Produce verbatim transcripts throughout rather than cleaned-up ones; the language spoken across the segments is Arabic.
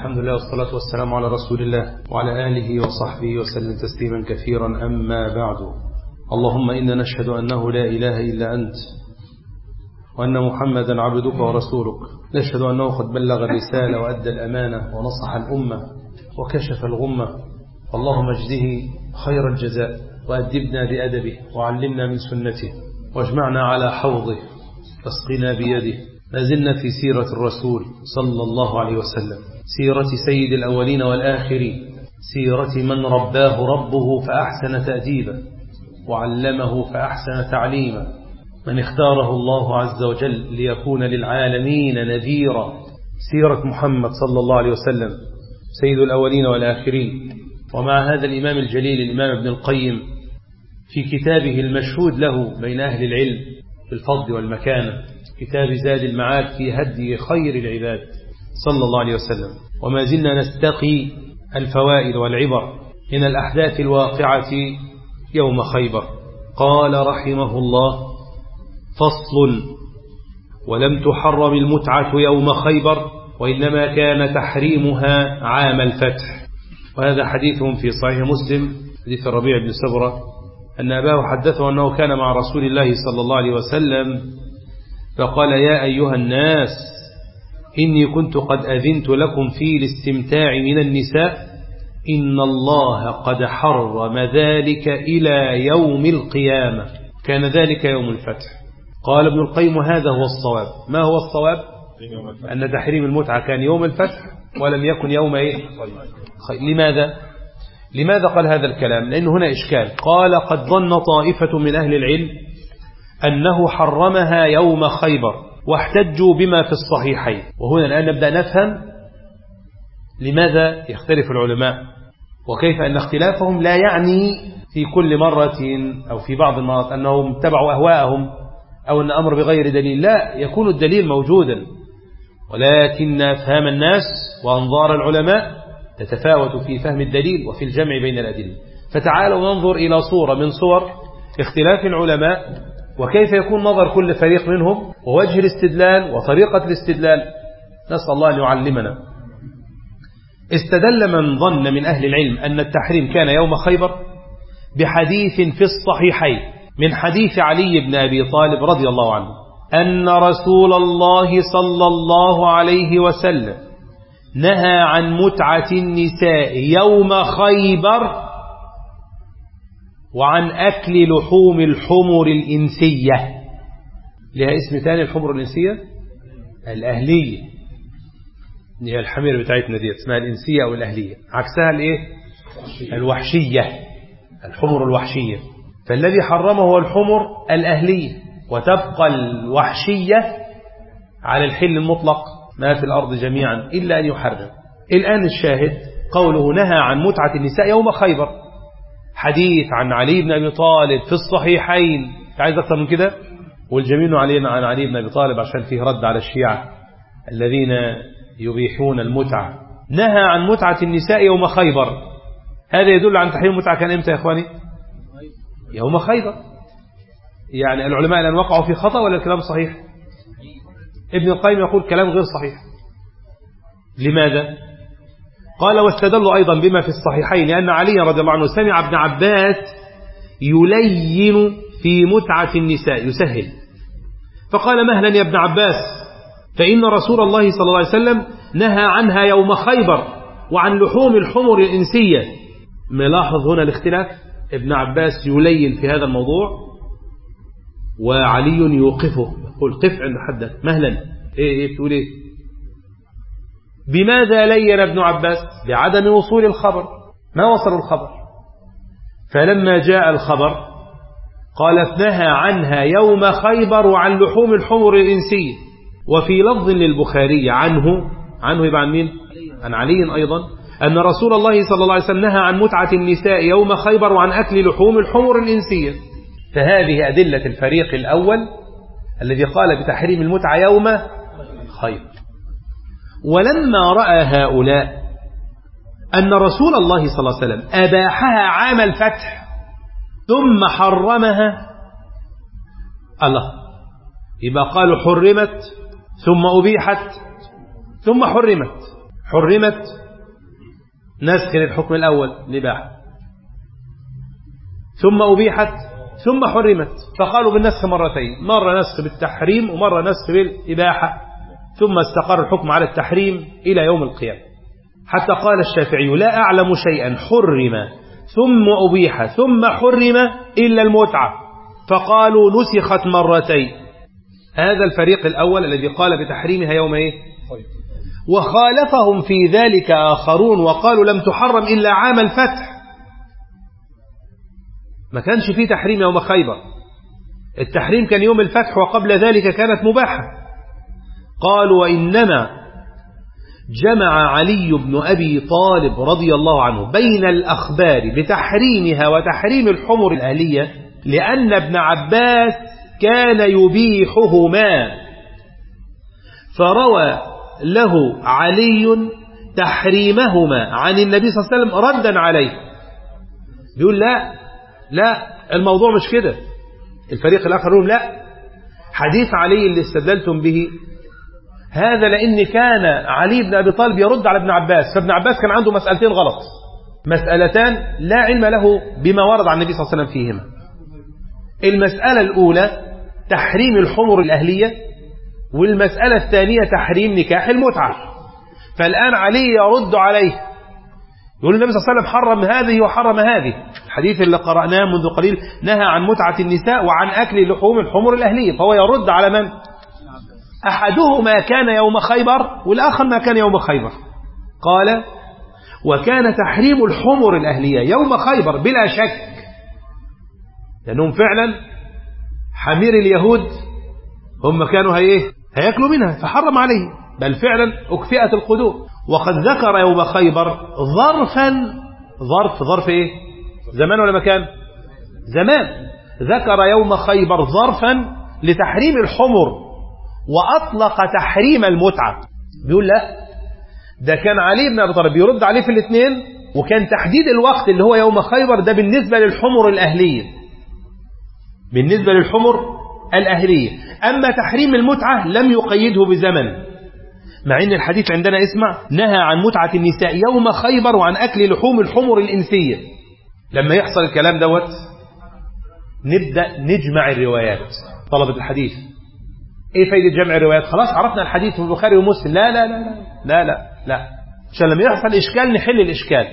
الحمد لله والصلاة والسلام على رسول الله وعلى آله وصحبه وسلم تسليما كثيرا. أما بعد، اللهم إنا نشهد أنه لا إله إلا أنت وأن محمدا عبدك ورسولك. نشهد أنه قد بلغ الرسالة وأدى الأمانة ونصح الأمة وكشف الغمة. اللهم اجزه خير الجزاء وأدبنا بأدبه وعلمنا من سنته واجمعنا على حوضه واسقنا بيده. ما زلنا في سيرة الرسول صلى الله عليه وسلم، سيرة سيد الأولين والآخرين، سيرة من رباه ربه فأحسن تأديبه وعلمه فأحسن تعليمه، من اختاره الله عز وجل ليكون للعالمين نذيرا. سيرة محمد صلى الله عليه وسلم سيد الأولين والآخرين. ومع هذا الإمام الجليل الإمام ابن القيم في كتابه المشهود له بين أهل العلم في الفضل والمكانة، كتاب زاد المعاد في هدي خير العباد صلى الله عليه وسلم، وما زلنا نستقي الفوائد والعبر من الأحداث الواقعة يوم خيبر. قال رحمه الله: فصل: ولم تحرم المتعة يوم خيبر، وإنما كان تحريمها عام الفتح. وهذا حديثهم في صحيح مسلم، حديث الربيع بن سبرة أن أباه حدثه أنه كان مع رسول الله صلى الله عليه وسلم فقال: يا أيها الناس، إني كنت قد أذنت لكم في الاستمتاع من النساء، إن الله قد حرم ذلك إلى يوم القيامة، كان ذلك يوم الفتح. قال ابن القيم: هذا هو الصواب. ما هو الصواب؟ أن تحريم المتعة كان يوم الفتح ولم يكن يوم إيه؟ لماذا؟ لماذا قال هذا الكلام؟ لأن هنا إشكال. قال: قد ظن طائفة من أهل العلم أنه حرمها يوم خيبر واحتجوا بما في الصحيحين. وهنا الآن نبدأ نفهم لماذا يختلف العلماء، وكيف أن اختلافهم لا يعني في كل مرة أو في بعض المرات أنهم اتبعوا أهواءهم أو أن أمر بغير دليل. لا، يكون الدليل موجودا، ولكن أفهام الناس وأنظار العلماء تتفاوت في فهم الدليل وفي الجمع بين الأدلة. فتعالوا ننظر إلى صورة من صور اختلاف العلماء، وكيف يكون نظر كل فريق منهم، ووجه الاستدلال وطريقة الاستدلال. نسأل الله أن يعلمنا. استدل من ظن من أهل العلم أن التحريم كان يوم خيبر بحديث في الصحيحين من حديث علي بن أبي طالب رضي الله عنه أن رسول الله صلى الله عليه وسلم نهى عن متعة النساء يوم خيبر وعن أكل لحوم الحمر الإنسية. لها اسم ثاني، الحمر الإنسية الأهلية، هي الحمير بتاعتنا دي اسمها الإنسية أو الأهلية، عكسها الإيه؟ الوحشية، الحمر الوحشية. فالذي حرمه هو الحمر الأهلية، وتبقى الوحشية على الحل المطلق ما في الأرض جميعا إلا أن يحرم. الآن الشاهد قوله نهى عن متعة النساء يوم خيبر، حديث عن علي بن أبي طالب في الصحيحين. عايز أكثر من كده؟ والجميل علينا عن علي بن أبي طالب عشان فيه رد على الشيعة الذين يبيحون المتعة. نهى عن متعة النساء يوم خيبر، هذا يدل عن تحريم المتعة كان إمتى يا إخواني؟ يوم خيبر. يعني العلماء الآن وقعوا في خطأ ولا الكلام صحيح؟ ابن القيم يقول كلام غير صحيح. لماذا؟ قال: واستدلوا أيضا بما في الصحيحين لأن علي رضي الله عنه سمع ابن عباس يلين في متعة النساء، يسهل، فقال: مهلا يا ابن عباس، فإن رسول الله صلى الله عليه وسلم نهى عنها يوم خيبر وعن لحوم الحمر الإنسية. ملاحظ هنا الاختلاف، ابن عباس يلين في هذا الموضوع وعلي يوقفه، يقول: قف عند حدك مهلا. ايه ايه بتقول ايه؟ بماذا لين ابن عباس؟ بعدم وصول الخبر، ما وصل الخبر. فلما جاء الخبر قال: نهى عنها يوم خيبر وعن لحوم الحمر الإنسية. وفي لفظ للبخاري عنه عنه يبقى عن مين؟ عن علي أيضا، أن رسول الله صلى الله عليه وسلم نهى عن متعة النساء يوم خيبر وعن أكل لحوم الحمر الإنسية. فهذه أدلة الفريق الأول الذي قال بتحريم المتعة يوم خيبر. ولما رأى هؤلاء أن رسول الله صلى الله عليه وسلم أباحها عام الفتح ثم حرمها، الله، يبقى قالوا حرمت ثم أبيحت ثم حرمت. حرمت نسخ للحكم الأول الإباحة، ثم أبيحت ثم حرمت، فقالوا بالنسخ مرتين، مرة نسخ بالتحريم ومرة نسخ بالإباحة، ثم استقر الحكم على التحريم إلى يوم القيامة. حتى قال الشافعي لا أعلم شيئا حرم ثم أبيح ثم حرم إلا المتعة، فقالوا نسخت مرتين. هذا الفريق الأول الذي قال بتحريمها يوم إيه؟ وخالفهم في ذلك آخرون وقالوا لم تحرم إلا عام الفتح، ما كانش فيه تحريم يوم خيبر، التحريم كان يوم الفتح وقبل ذلك كانت مباحة. قالوا وإنما جمع علي بن أبي طالب رضي الله عنه بين الأخبار بتحريمها وتحريم الحمر الأهلية لأن ابن عباس كان يبيحهما، فروى له علي تحريمهما عن النبي صلى الله عليه وسلم ردا عليه. بيقول لا لا الموضوع مش كده. الفريق الآخر يقول لا، حديث علي اللي استدلتم به هذا لأن كان علي بن أبي طالب يرد على ابن عباس، فابن عباس كان عنده مسألتين غلط، مسألتان لا علم له بما ورد عن النبي صلى الله عليه وسلم فيهما. المسألة الأولى تحريم الحمر الأهلية، والمسألة الثانية تحريم نكاح المتعة. فالآن علي يرد عليه يقول النبي صلى الله عليه وسلم حرم هذه وحرم هذه، الحديث اللي قرأناه منذ قليل نهى عن متعة النساء وعن أكل لحوم الحمر الأهلية، فهو يرد على من؟ أحدهما كان يوم خيبر والآخر ما كان يوم خيبر. قال وكان تحريم الحمر الأهلية يوم خيبر بلا شك، لأنهم فعلا حمير اليهود هم كانوا هيه هيأكلوا منها فحرم عليه، بل فعلا أكفئت القدور. وقد ذكر يوم خيبر ظرفا، ظرف ظرف ايه؟ زمان ولا مكان؟ زمان. ذكر يوم خيبر ظرفا لتحريم الحمر وأطلق تحريم المتعة. بيقول لا، ده كان علي بن أبي طالب بيرد عليه في الاثنين، وكان تحديد الوقت اللي هو يوم خيبر ده بالنسبة للحمر الأهلية، بالنسبة للحمر الأهلية. أما تحريم المتعة لم يقيده بزمن، مع أن الحديث عندنا اسمع نهى عن متعة النساء يوم خيبر وعن أكل لحوم الحمر الإنسية. لما يحصل الكلام دوت نبدأ نجمع الروايات. طلبة الحديث ايه فايدة جمع الروايات؟ خلاص عرفنا الحديث في البخاري ومسلم، لا لا لا لا لا لا، عشان لما يحصل إشكال نحل الإشكال.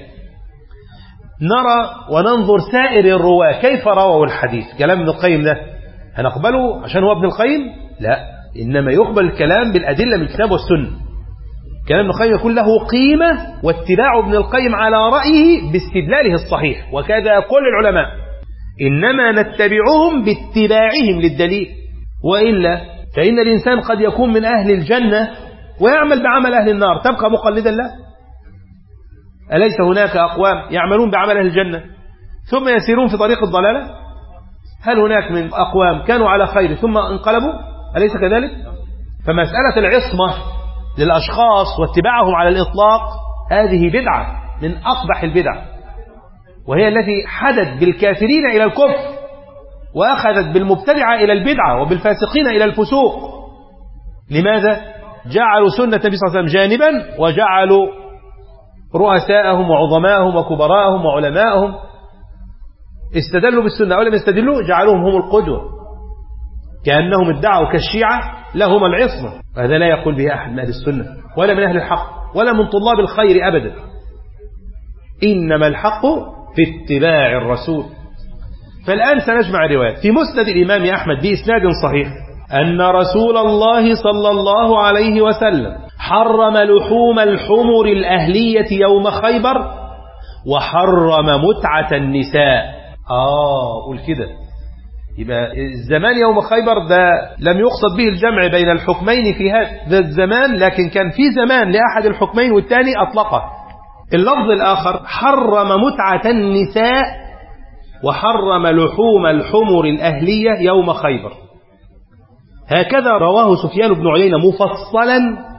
نرى وننظر سائر الرواة كيف رووا الحديث. كلام ابن القيم ده هنقبله عشان هو ابن القيم؟ لا، إنما يقبل الكلام بالأدلة من الكتاب والسنة. كلام ابن القيم يكون له قيمة، واتباع ابن القيم على رأيه باستدلاله الصحيح، وكذا كل العلماء، إنما نتبعهم باتباعهم للدليل. وإلا فإن الإنسان قد يكون من أهل الجنة ويعمل بعمل أهل النار، تبقى مقلدا له؟ أليس هناك أقوام يعملون بعمل أهل الجنة ثم يسيرون في طريق الضلالة؟ هل هناك من أقوام كانوا على خير ثم انقلبوا؟ أليس كذلك؟ فمسألة العصمة للأشخاص واتباعهم على الإطلاق هذه بدعة من أقبح البدع، وهي التي حدت بالكافرين إلى الكفر وأخذت بالمبتدعة إلى البدعة وبالفاسقين إلى الفسوق. لماذا؟ جعلوا سنة النبي صلى الله عليه وسلم جانبا، وجعلوا رؤساءهم وعظماءهم وكبراءهم وعلماءهم استدلوا بالسنة، ولم يستدلوا جعلوهم هم القدوة، كأنهم ادعوا كالشيعة لهم العصمة. هذا لا يقول به أحد من أهل السنة ولا من أهل الحق ولا من طلاب الخير أبدا، إنما الحق في اتباع الرسول. فالآن سنجمع الروايات. في مسند الإمام أحمد بإسناد صحيح أن رسول الله صلى الله عليه وسلم حرم لحوم الحمر الأهلية يوم خيبر وحرم متعة النساء. آه قول كده، يبقى الزمان يوم خيبر ده لم يقصد به الجمع بين الحكمين في هذا الزمان، لكن كان في زمان لأحد الحكمين والثاني أطلقه. اللفظ الآخر حرم متعة النساء وحرم لحوم الحمر الأهلية يوم خيبر. هكذا رواه سفيان بن عيينة مفصلا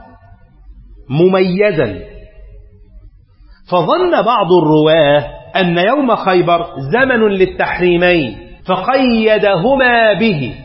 مميزا. فظن بعض الرواه أن يوم خيبر زمن للتحريمين فقيدهما به،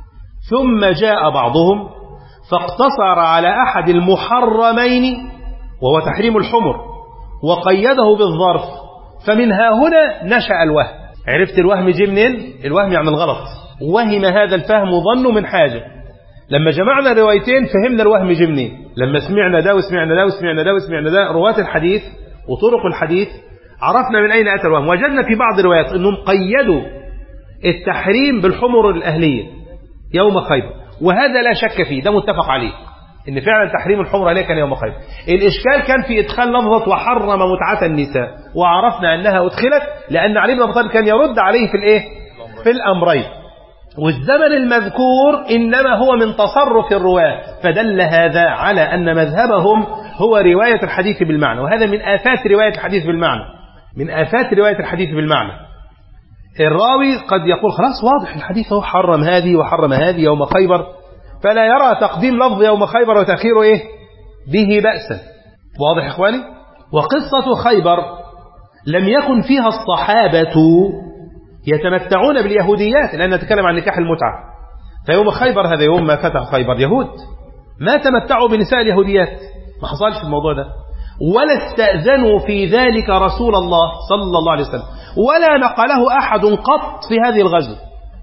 ثم جاء بعضهم فاقتصر على أحد المحرمين وهو تحريم الحمر، وقيده بالظرف، فمن ها هنا نشأ الوهم. عرفت الوهم جه منين؟ الوهم يعني الغلط، وهم هذا الفهم ظنه من حاجة. لما جمعنا روايتين فهمنا الوهم جه منين. لما سمعنا ده وسمعنا ده وسمعنا ده وسمعنا ده رواة الحديث وطرق الحديث عرفنا من أين أتى الوهم. وجدنا في بعض الروايات أنهم قيدوا التحريم بالحمر الأهلية يوم خيبر، وهذا لا شك فيه، ده متفق عليه ان فعلا تحريم الحمر عليه كان يوم خيبر. الاشكال كان في ادخال لفظه وحرم متعه النساء، وعرفنا انها ادخلت لان علي بن ابي طالب كان يرد عليه في الايه في الامرين. والزمن المذكور انما هو من تصرف الرواه، فدل هذا على ان مذهبهم هو روايه الحديث بالمعنى، وهذا من آفات روايه الحديث بالمعنى من آفات روايه الحديث بالمعنى. الراوي قد يقول خلاص واضح الحديث هو حرم هذه وحرم هذه يوم خيبر، فلا يرى تقديم لفظ يوم خيبر وتأخيره إيه به بأسا. واضح يا إخواني؟ وقصة خيبر لم يكن فيها الصحابة يتمتعون باليهوديات، لأن نتكلم عن نكاح المتعة. فيوم خيبر هذا يوم ما فتح خيبر يهود ما تمتعوا بنساء اليهوديات، ما حصلش الموضوع ده، ولا استأذنوا في ذلك رسول الله صلى الله عليه وسلم، ولا نقله أحد قط في هذه الغزوة.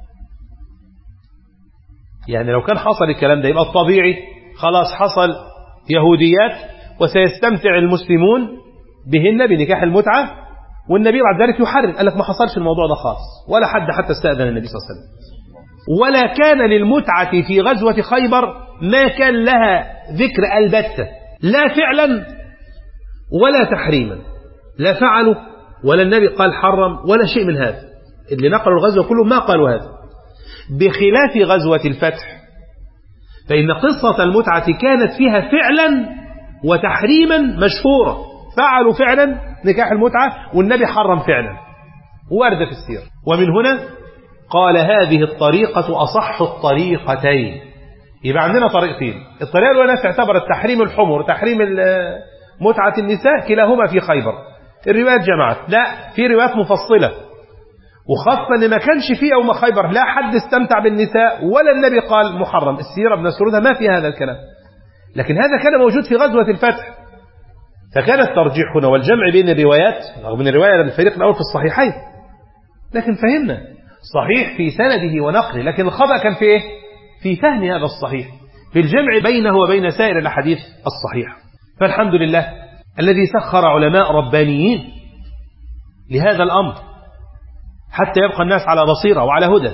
يعني لو كان حصل الكلام ده يبقى الطبيعي خلاص حصل يهوديات وسيستمتع المسلمون بهن بنكاح المتعة، والنبي بعد ذلك يحرم. قال لك ما حصلش الموضوع ده خالص، ولا حد حتى استأذن النبي صلى الله عليه وسلم. ولا كان للمتعة في غزوة خيبر ما كان لها ذكر البتة، لا فعلا ولا تحريما، لا فعلوا ولا النبي قال حرم ولا شيء من هذا. اللي نقلوا الغزوة كلهم ما قالوا هذا، بخلاف غزوة الفتح، فإن قصة المتعة كانت فيها فعلا وتحريما مشهورة، فعلوا فعلا نكاح المتعة والنبي حرم فعلا، وارد في السير. ومن هنا قال هذه الطريقة أصح الطريقتين. يبقى عندنا طريقتين، الطريقة الأولى تعتبر التحريم الحمر تحريم متعة النساء كلاهما في خيبر، الروايات جمعت، لا في روايات مفصلة، وخاصة ان ما كانش فيه يوم خيبر لا حد استمتع بالنساء ولا النبي قال محرم. السيرة بنسردها ما في هذا الكلام، لكن هذا كان موجود في غزوة الفتح. فكان الترجيح هنا والجمع بين الروايات، رغم ان الرواية للفريق الأول في الصحيحين، لكن فهمنا صحيح في سنده ونقله، لكن الخطأ كان في ايه؟ في فهم هذا الصحيح، في الجمع بينه وبين سائر الأحاديث الصحيحة. فالحمد لله الذي سخر علماء ربانيين لهذا الأمر حتى يبقى الناس على بصيرة وعلى هدى.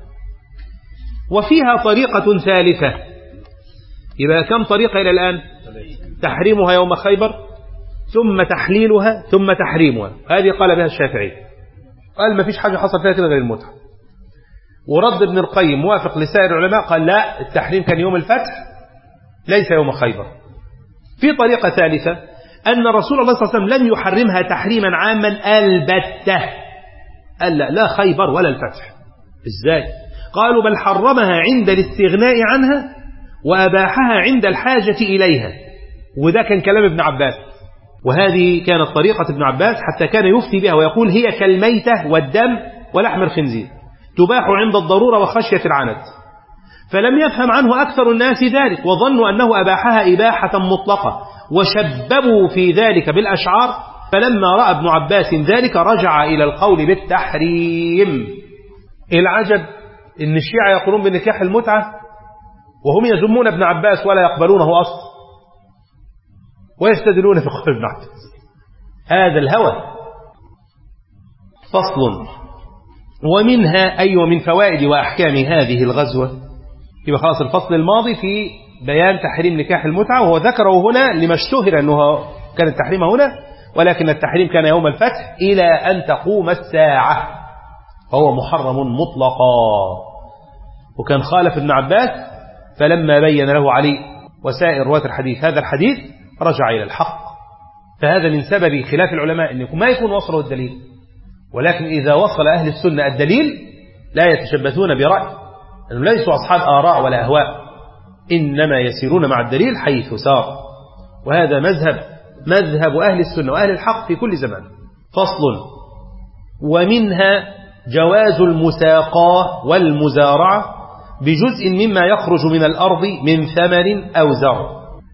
وفيها طريقة ثالثة، يبقى كم طريقة إلى الآن؟ تحريمها يوم خيبر، ثم تحليلها، ثم تحريمها. هذه قال بها الشافعي، قال ما فيش حاجة حصل فيها كده غير المتعة. ورد ابن القيم موافق لسائر العلماء، قال لا، التحريم كان يوم الفتح ليس يوم خيبر. في طريقة ثالثة أن رسول الله صلى الله عليه وسلم لم يحرمها تحريما عاما البتة، قال لا لا خيبر ولا الفتح. إزاي؟ قالوا بل حرمها عند الاستغناء عنها وأباحها عند الحاجة إليها. وده كان كلام ابن عباس، وهذه كانت طريقة ابن عباس حتى كان يفتي بها ويقول هي كالميتة والدم ولحم الخنزير، تباح عند الضرورة وخشية العنت. فلم يفهم عنه أكثر الناس ذلك، وظنوا أنه أباحها إباحة مطلقة، وشببوا في ذلك بالأشعار. فلما رأى ابن عباس ذلك رجع إلى القول بالتحريم. العجب إن الشيعة يقولون بنكاح المتعة وهم يذمون ابن عباس ولا يقبلونه أصلا، ويستدلون في قول ابن عباس. هذا الهوى. فصل. ومنها أي ومن فوائد وأحكام هذه الغزوة. يبقى خلاص الفصل الماضي في بيان تحريم نكاح المتعة، وهو ذكره هنا لما اشتهر أنه كان التحريم هنا، ولكن التحريم كان يوم الفتح إلى أن تقوم الساعة، فهو محرم مطلقا. وكان خالف ابن عباس، فلما بين له علي وسائر رواة الحديث هذا الحديث رجع إلى الحق. فهذا من سبب خلاف العلماء أن ما يكون وصله الدليل، ولكن إذا وصل أهل السنة الدليل لا يتشبثون برأي، أنهم ليسوا أصحاب آراء ولا أهواء، إنما يسيرون مع الدليل حيث سار. وهذا مذهب مذهب أهل السنة وأهل الحق في كل زمان. فصل. ومنها جواز المساقاة والمزارعة بجزء مما يخرج من الأرض من ثمر أو زرع.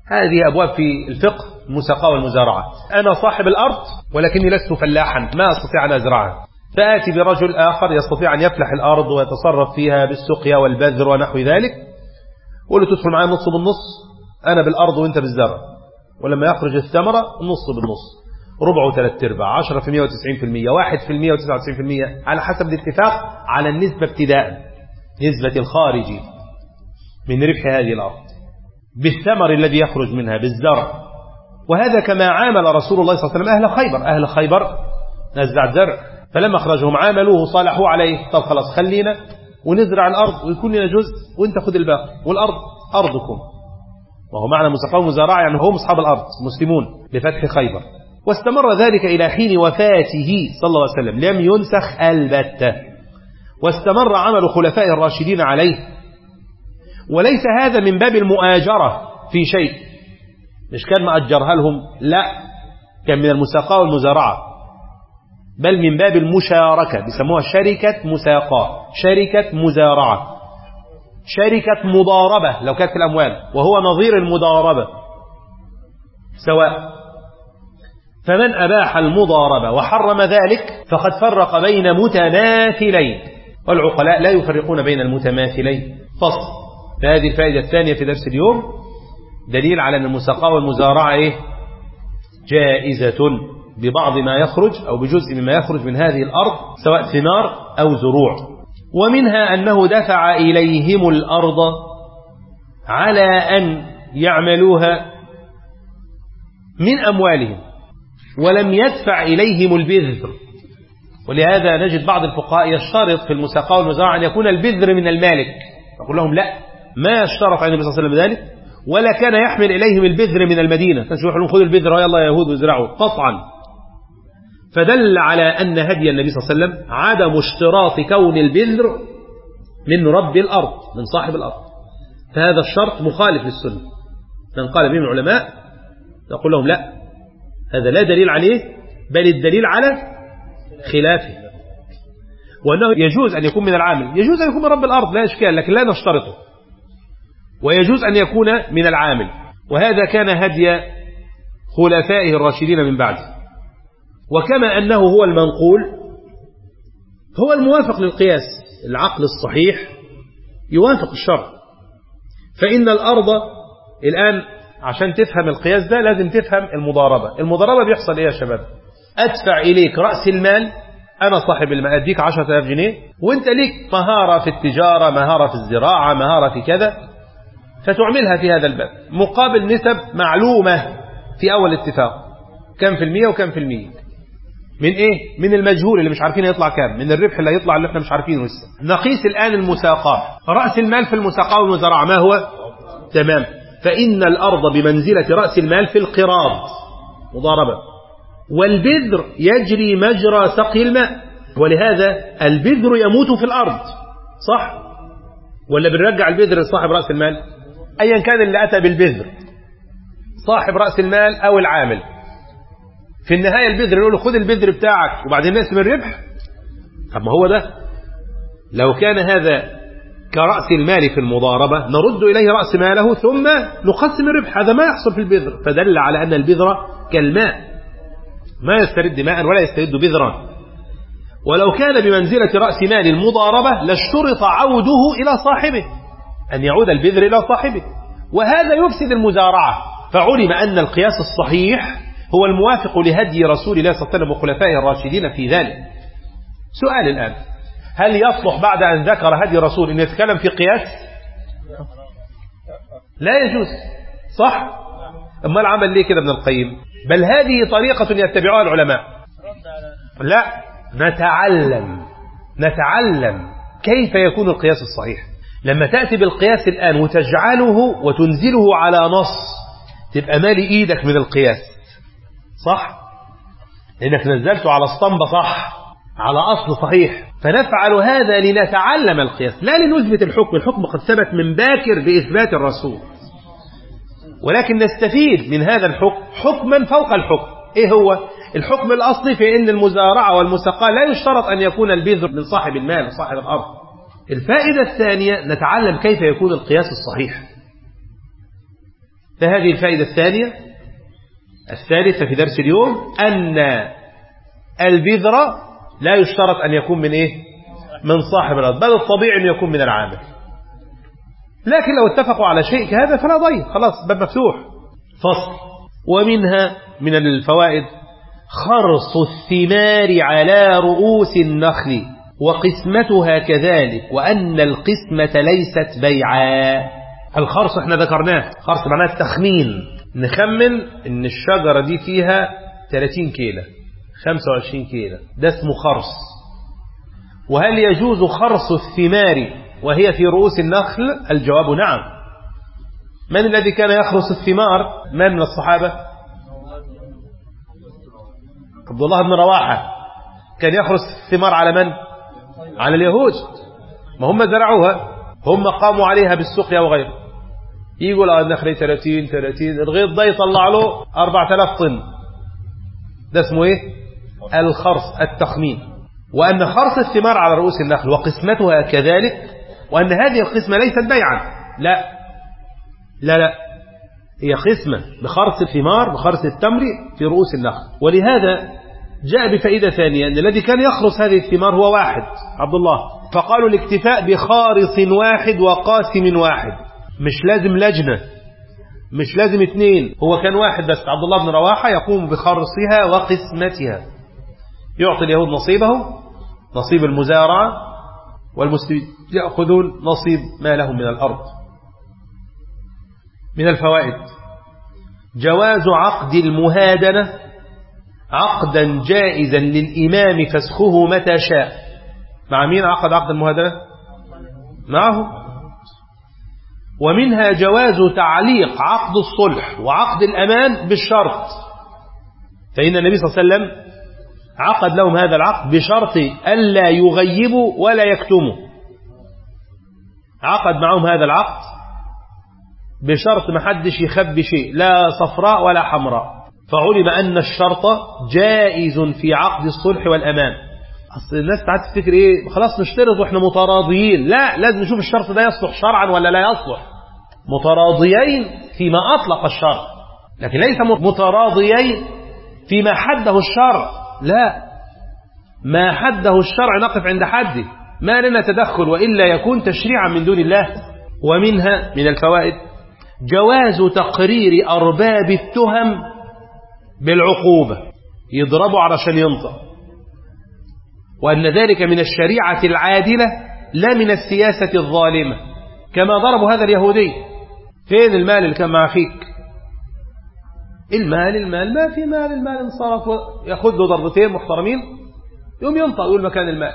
هذه أبواب في الفقه المساقاة والمزارعة. أنا صاحب الأرض ولكني لست فلاحا، ما أستطيع أن أزرعها، فآتي برجل آخر يستطيع أن يفلح الأرض ويتصرف فيها بالسقيا والبذر ونحو ذلك، قل له تدخل معايا نص بالنص، أنا بالأرض وإنت بالزرع، ولما يخرج الثمرة نص بالنص، ربع وثلاث ارباع، عشرة في المية وتسعين في المية، واحد في المية وتسعة وتسعين في المية، على حسب الاتفاق على النسبة ابتداء، نسبة الخارجي من ربح هذه الأرض بالثمر الذي يخرج منها بالزرع. وهذا كما عامل رسول الله صلى الله عليه وسلم أهل خيبر. أهل خيبر نزع الزرع، فلما أخرجهم عاملوه صالحوا عليه، طب خلاص خلينا ونزرع الأرض ويكون لنا جزء وانت خذ الباقي، والأرض أرضكم. وهو معنى مساقاة ومزارعة يعني هم أصحاب الأرض مسلمون بفتح خيبر. واستمر ذلك إلى حين وفاته صلى الله عليه وسلم، لم ينسخ البتة، واستمر عمل خلفاء الراشدين عليه. وليس هذا من باب المؤاجرة في شيء، مش كان مأجرها لهم، لا، كان من المساقاة والمزارعة، بل من باب المشاركة، بيسموها شركة مساقاة، شركة مزارعة، شركة مضاربة لو كانت في الأموال، وهو نظير المضاربة سواء. فمن أباح المضاربة وحرم ذلك فقد فرق بين متماثلين، والعقلاء لا يفرقون بين المتماثلين. فصل. فهذه الفائدة الثانية في درس اليوم دليل على أن المساقاة والمزارعة إيه؟ جائزة ببعض ما يخرج أو بجزء مما يخرج من هذه الأرض سواء ثمار أو زروع. ومنها أنه دفع إليهم الأرض على أن يعملوها من أموالهم، ولم يدفع إليهم البذر. ولهذا نجد بعض الفقهاء يشترط في المساقاة والمزارعة أن يكون البذر من المالك، نقول لهم لا، ما اشترط عن النبي صلى الله عليه وسلم ذلك، ولا كان يحمل إليهم البذر من المدينة، كان يقول لهم خذوا البذر يلا يا يهود وازرعوا قطعا. فدل على أن هدي النبي صلى الله عليه وسلم عدم اشتراط كون البذر من رب الأرض، من صاحب الأرض، فهذا الشرط مخالف للسنة. من قال به العلماء نقول لهم لا، هذا لا دليل عليه، بل الدليل على خلافه، وأنه يجوز أن يكون من العامل، يجوز أن يكون من رب الأرض لا إشكال، لكن لا نشترطه، ويجوز أن يكون من العامل. وهذا كان هدي خلفائه الراشدين من بعده. وكما أنه هو المنقول هو الموافق للقياس، العقل الصحيح يوافق الشرع. فإن الأرض الآن عشان تفهم القياس ده لازم تفهم المضاربة. المضاربة بيحصل إيه يا شباب؟ أدفع إليك رأس المال، أنا صاحب المال أديك عشرة آلاف جنيه، وأنت ليك مهارة في التجارة، مهارة في الزراعة، مهارة في كذا، فتعملها في هذا الباب مقابل نسب معلومة في أول اتفاق، كم في المية وكم في المية من إيه؟ من المجهول اللي مش عارفين يطلع كام، من الربح اللي هيطلع اللي احنا مش عارفينه لسه. نقيس الآن المساقاة، رأس المال في المساقاة والمزارعة ما هو؟ تمام. فإن الأرض بمنزلة رأس المال في القراض مضاربة، والبذر يجري مجرى سقي الماء، ولهذا البذر يموت في الأرض، صح؟ ولا بنرجع البذر لصاحب رأس المال؟ أيا كان اللي أتى بالبذر صاحب رأس المال أو العامل، في النهاية البذر يقول له خذ البذر بتاعك وبعدين نقسم الربح. طب ما هو ده، لو كان هذا كرأس المال في المضاربة نرد إليه رأس ماله ثم نقسم الربح، هذا ما يحصل في البذر. فدل على أن البذر كالماء، ما يسترد ماء ولا يسترد بذرا. ولو كان بمنزلة رأس مال المضاربة لاشترط عوده إلى صاحبه، أن يعود البذر إلى صاحبه، وهذا يفسد المزارعة. فعلم أن القياس الصحيح هو الموافق لهدي رسول الله صلى الله عليه وسلم وخلفائه الراشدين في ذلك. سؤال الآن، هل يصلح بعد أن ذكر هدي الرسول أن يتكلم في قياس؟ لا يجوز، صح؟ أما العمل ليه كده ابن القيم؟ بل هذه طريقة يتبعها العلماء. لا، نتعلم نتعلم كيف يكون القياس الصحيح. لما تأتي بالقياس الآن وتجعله وتنزله على نص تبقى مالي إيدك من القياس، صح؟ لأنك نزلته على اسطمبة، صح؟ على أصل صحيح. فنفعل هذا لنتعلم القياس لا لنثبت الحكم، الحكم قد ثبت من باكر بإثبات الرسول، ولكن نستفيد من هذا الحكم حكما فوق الحكم. إيه هو؟ الحكم الأصلي في أن المزارعة والمساقاة لا يشترط أن يكون البذر من صاحب المال وصاحب الأرض. الفائدة الثانية نتعلم كيف يكون القياس الصحيح. فهذه الفائدة الثانية. الثالثة في درس اليوم أن البذر لا يشترط أن يكون من إيه؟ من صاحب الأرض، بل الطبيعي أن يكون من العامل. لكن لو اتفقوا على شيء كهذا فلا ضير، خلاص باب مفتوح. فصل. ومنها من الفوائد خرص الثمار على رؤوس النخل وقسمتها كذلك، وأن القسمة ليست بيعا. الخرص احنا ذكرناه، خرص معناه التخمين، نخمن ان الشجرة دي فيها ثلاثين كيلو خمسة وعشرين كيلو، ده اسمه خرص. وهل يجوز خرص الثمار وهي في رؤوس النخل؟ الجواب نعم. من الذي كان يخرص الثمار؟ من من الصحابة؟ عبد الله بن رواحة كان يخرص الثمار على من؟ على اليهود، ما هم زرعوها، هم قاموا عليها بالسقيا وغيره. يقول النخل ثلاثين ثلاثين، الغيط ده يطلع له أربعة آلاف طن، ده اسمه ايه؟ الخرص، التخمين. وأن خرص الثمار على رؤوس النخل وقسمتها كذلك، وأن هذه القسمة ليست بيعا، لا لا لا، هي قسمة بخرص الثمار بخرص التمر في رؤوس النخل. ولهذا جاء بفائدة ثانية أن الذي كان يخرص هذه الثمار هو واحد، عبد الله، فقالوا الاكتفاء بخارص واحد وقاسم واحد، مش لازم لجنة، مش لازم اثنين، هو كان واحد بس، عبد الله بن رواحة يقوم بخرصها وقسمتها، يعطي اليهود نصيبهم نصيب المزارعة، والمسلمين يأخذون نصيب ما لهم من الأرض. من الفوائد جواز عقد المهادنة عقدا جائزا للإمام فسخه متى شاء. مع مين عقد عقد المهادنة؟ معه. ومنها جواز تعليق عقد الصلح وعقد الأمان بالشرط، فإن النبي صلى الله عليه وسلم عقد لهم هذا العقد بشرط ألا يغيبوا ولا يكتموا، عقد معهم هذا العقد بشرط ما حدش يخبي شيء، لا صفراء ولا حمراء. فعلم أن الشرط جائز في عقد الصلح والأمان. أصل الناس تعاد تفتكر إيه، خلاص نشترط وإحنا متراضيين، لا، لازم نشوف الشرط ده يصلح شرعا ولا لا يصلح. متراضيين فيما أطلق الشرع، لكن ليس متراضيين فيما حده الشرع، لا، ما حده الشرع نقف عند حده، ما لنا تدخل، وإلا يكون تشريعا من دون الله. ومنها من الفوائد جواز تقرير أرباب التهم بالعقوبة، يضربوا علشان ينطق، وأن ذلك من الشريعة العادلة لا من السياسة الظالمة، كما ضربوا هذا اليهودي. فين المال اللي كان مع أخيك؟ المال المال ما في مال، المال انصرف، ياخذ له ضربتين محترمين يوم ينطق يقول مكان المال.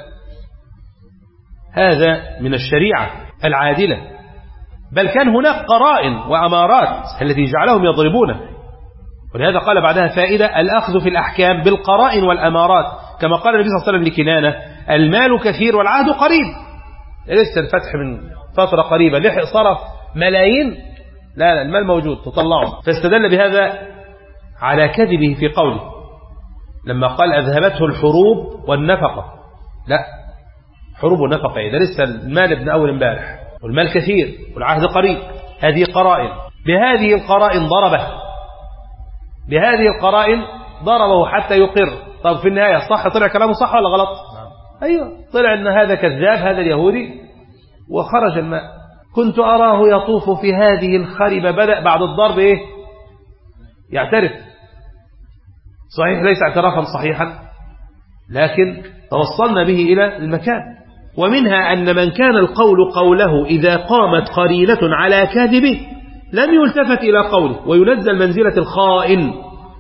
هذا من الشريعة العادلة، بل كان هناك قرائن وأمارات التي جعلهم يضربونه. ولهذا قال بعدها فائدة الأخذ في الأحكام بالقرائن والأمارات، كما قال النبي صلى الله عليه وسلم لكنانة المال كثير والعهد قريب. لسه الفتح من فترة قريبة، لحق صرف ملايين، لا لا، المال موجود تطلعه. فاستدل بهذا على كذبه في قوله لما قال أذهبته الحروب والنفقة، لا، حروب ونفقة إيه؟ ده لسه المال ابن أول امبارح، والمال كثير والعهد قريب. هذه قرائن، بهذه القرائن ضربه، بهذه القرائن ضربه حتى يقر. طب في النهاية صح، طلع كلامه صح ولا غلط؟ أيوة، طلع أن هذا كذاب، هذا اليهودي، وخرج الماء. كنت أراه يطوف في هذه الخربة، بدأ بعد الضرب إيه؟ يعترف. صحيح ليس اعترافا صحيحا، لكن توصلنا به إلى المكان. ومنها أن من كان القول قوله إذا قامت قرينة على كاذبه لم يلتفت إلى قوله وينزل منزلة الخائن.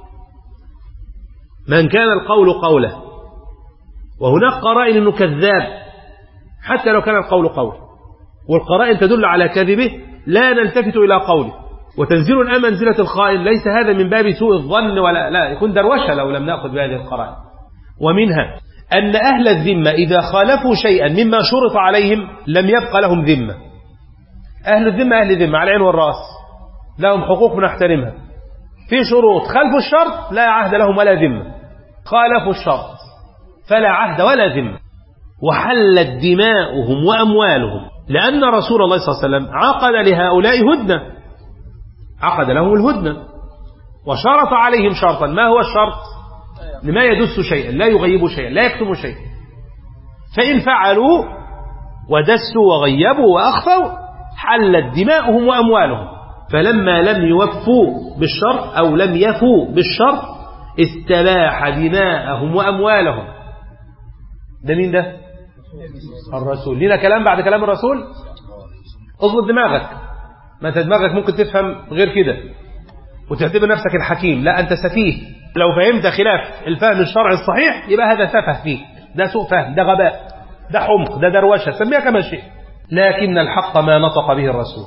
من كان القول قوله وهناك قرائن أنه كذاب، حتى لو كان القول قوله والقرائن تدل على كذبه لا نلتفت إلى قوله، وتنزيل الآن منزلة الخائن ليس هذا من باب سوء الظن، ولا لا يكون دروشة لو لم نأخذ بهذه القرائن. ومنها أن أهل الذمة إذا خالفوا شيئا مما شرط عليهم لم يبقى لهم ذمة. أهل الذمة أهل ذمة على العين والرأس، لهم حقوق نحترمها، في شروط خلفوا الشرط لا عهد لهم ولا ذمة، خالفوا الشرط فلا عهد ولا ذمة، وحلت دماؤهم وأموالهم، لأن رسول الله صلى الله عليه وسلم عقد لهؤلاء هدنة، عقد لهم الهدنة وشرط عليهم شرطا. ما هو الشرط؟ لما يدس شيئا، لا يغيبوا شيئا، لا يكتموا شيئا. فإن فعلوا ودسوا وغيبوا وأخفوا حلت دماؤهم وأموالهم. فلما لم يوفوا بالشرط أو لم يفوا بالشرط استباح دماءهم وأموالهم. ده مين ده؟ الرسول. لنا كلام بعد كلام الرسول؟ اضبط دماغك، ما انت دماغك ممكن تفهم غير كده وتعتبر نفسك الحكيم. لا، أنت سفيه. لو فهمت خلاف الفهم الشرعي الصحيح يبقى هذا سفه فيك، ده سوء فهم، ده غباء، ده حمق، ده دروشة، سميها كما شئت. لكن الحق ما نطق به الرسول،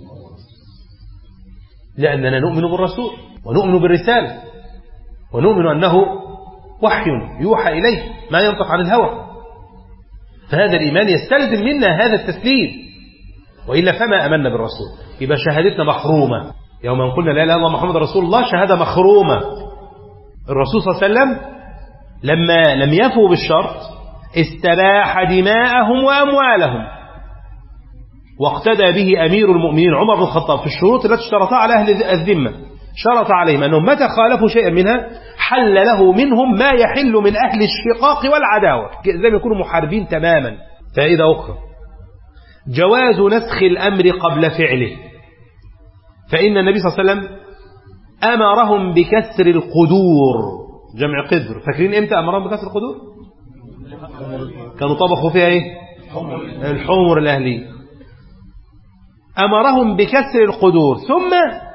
لأننا نؤمن بالرسول ونؤمن بالرسالة ونؤمن أنه وحي يوحى إليه ما ينطق عن الهوى. فهذا الإيمان يستلزم منا هذا التسليم، وإلا فما أمنا بالرسول. يبقى شهادتنا محرومة. يوم أن قلنا لا إله إلا الله محمد رسول الله شهادة مخرومة. الرسول صلى الله عليه وسلم لما لم يفوا بالشرط استباح دماءهم وأموالهم، واقتدى به أمير المؤمنين عمر بن الخطاب في الشروط التي اشترطها على أهل الذمة. شرط عليهم أنهم متى خالفوا شيئا منها حل له منهم ما يحل من أهل الشقاق والعداوة، زي ما يكونوا محاربين تماما. فائدة أخرى، جواز نسخ الأمر قبل فعله. فإن النبي صلى الله عليه وسلم أمرهم بكسر القدور، جمع قدر. فاكرين إمتى أمرهم بكسر القدور؟ كانوا طبخوا فيها إيه؟ الحمر الأهلية. أمرهم بكسر القدور ثم